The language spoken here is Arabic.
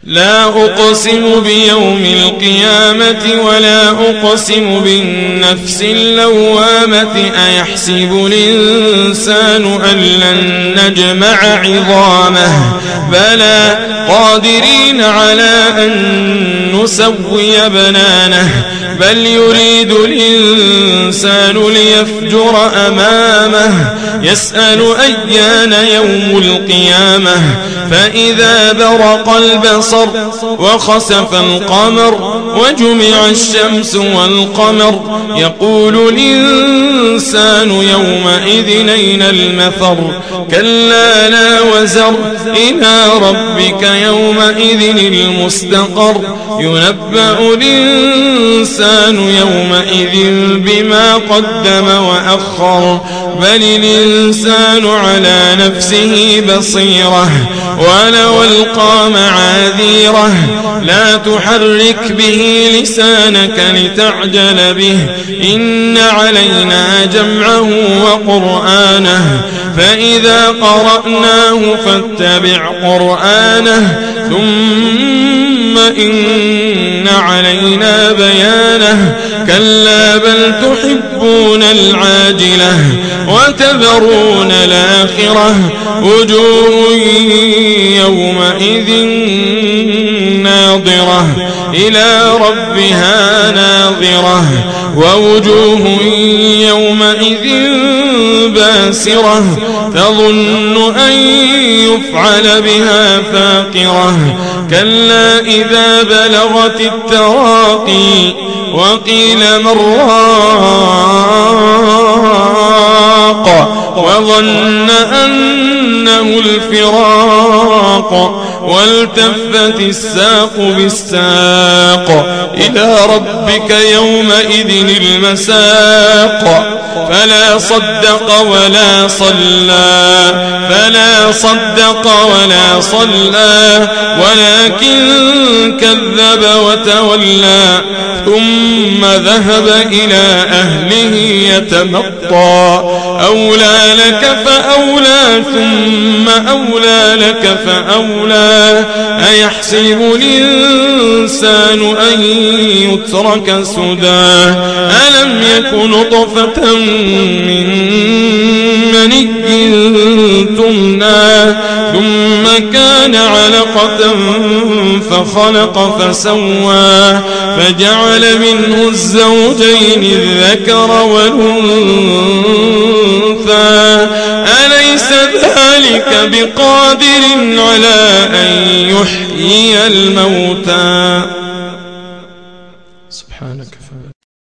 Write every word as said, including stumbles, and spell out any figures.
لا أقسم بيوم القيامة ولا أقسم بالنفس اللوامة أيحسب الإنسان أن لن نجمع عظامه بلى قادرين على أن نسوي بنانه بل يريد الإنسان ليفجر أمامه يسأل أيان يوم القيامة فإذا برق البصر وخسف القمر وجمع الشمس والقمر يقول الإنسان يومئذ أين المفر كلا لا وزر إلى ربك يومئذ المستقر ينبأ الإنسان يومئذ بما قدم وأخر بل الإنسان على نفسه بصيرة ولو ألقى معاذيره لا تحرك به لسانك لتعجل به إن علينا جمعه وقرآنه فإذا قرأناه فاتبع قرآنه ثم إن علينا بيانه كلا بل تحبون العاجلة وتذرون الآخرة وجوه يومئذ ناظرة إلى ربها ناظرة ووجوه يومئذ باسرة تظن أن يفعل بها فاقرة كلا إذا بلغت التراقي وقيل من راق وظن أنه الفراق والتفت الساق بالساق إلى ربك يومئذ المساق فلا صدق ولا صلى فلا صدق ولا صلى ولكن كذب وتولى ثم ذهب إلى أهله يتمطى أولى لك فأولى ثم أولى لك فأولى أيحسب الإنسان أن يترك سدى ألم يكن نطفة من مني تمنى ثم كان علقة فخلق فسوى فجعل منه الزوجين الذكر والأنثى أليس ذلك بقادر على أن يحيي الموتى سبحانك.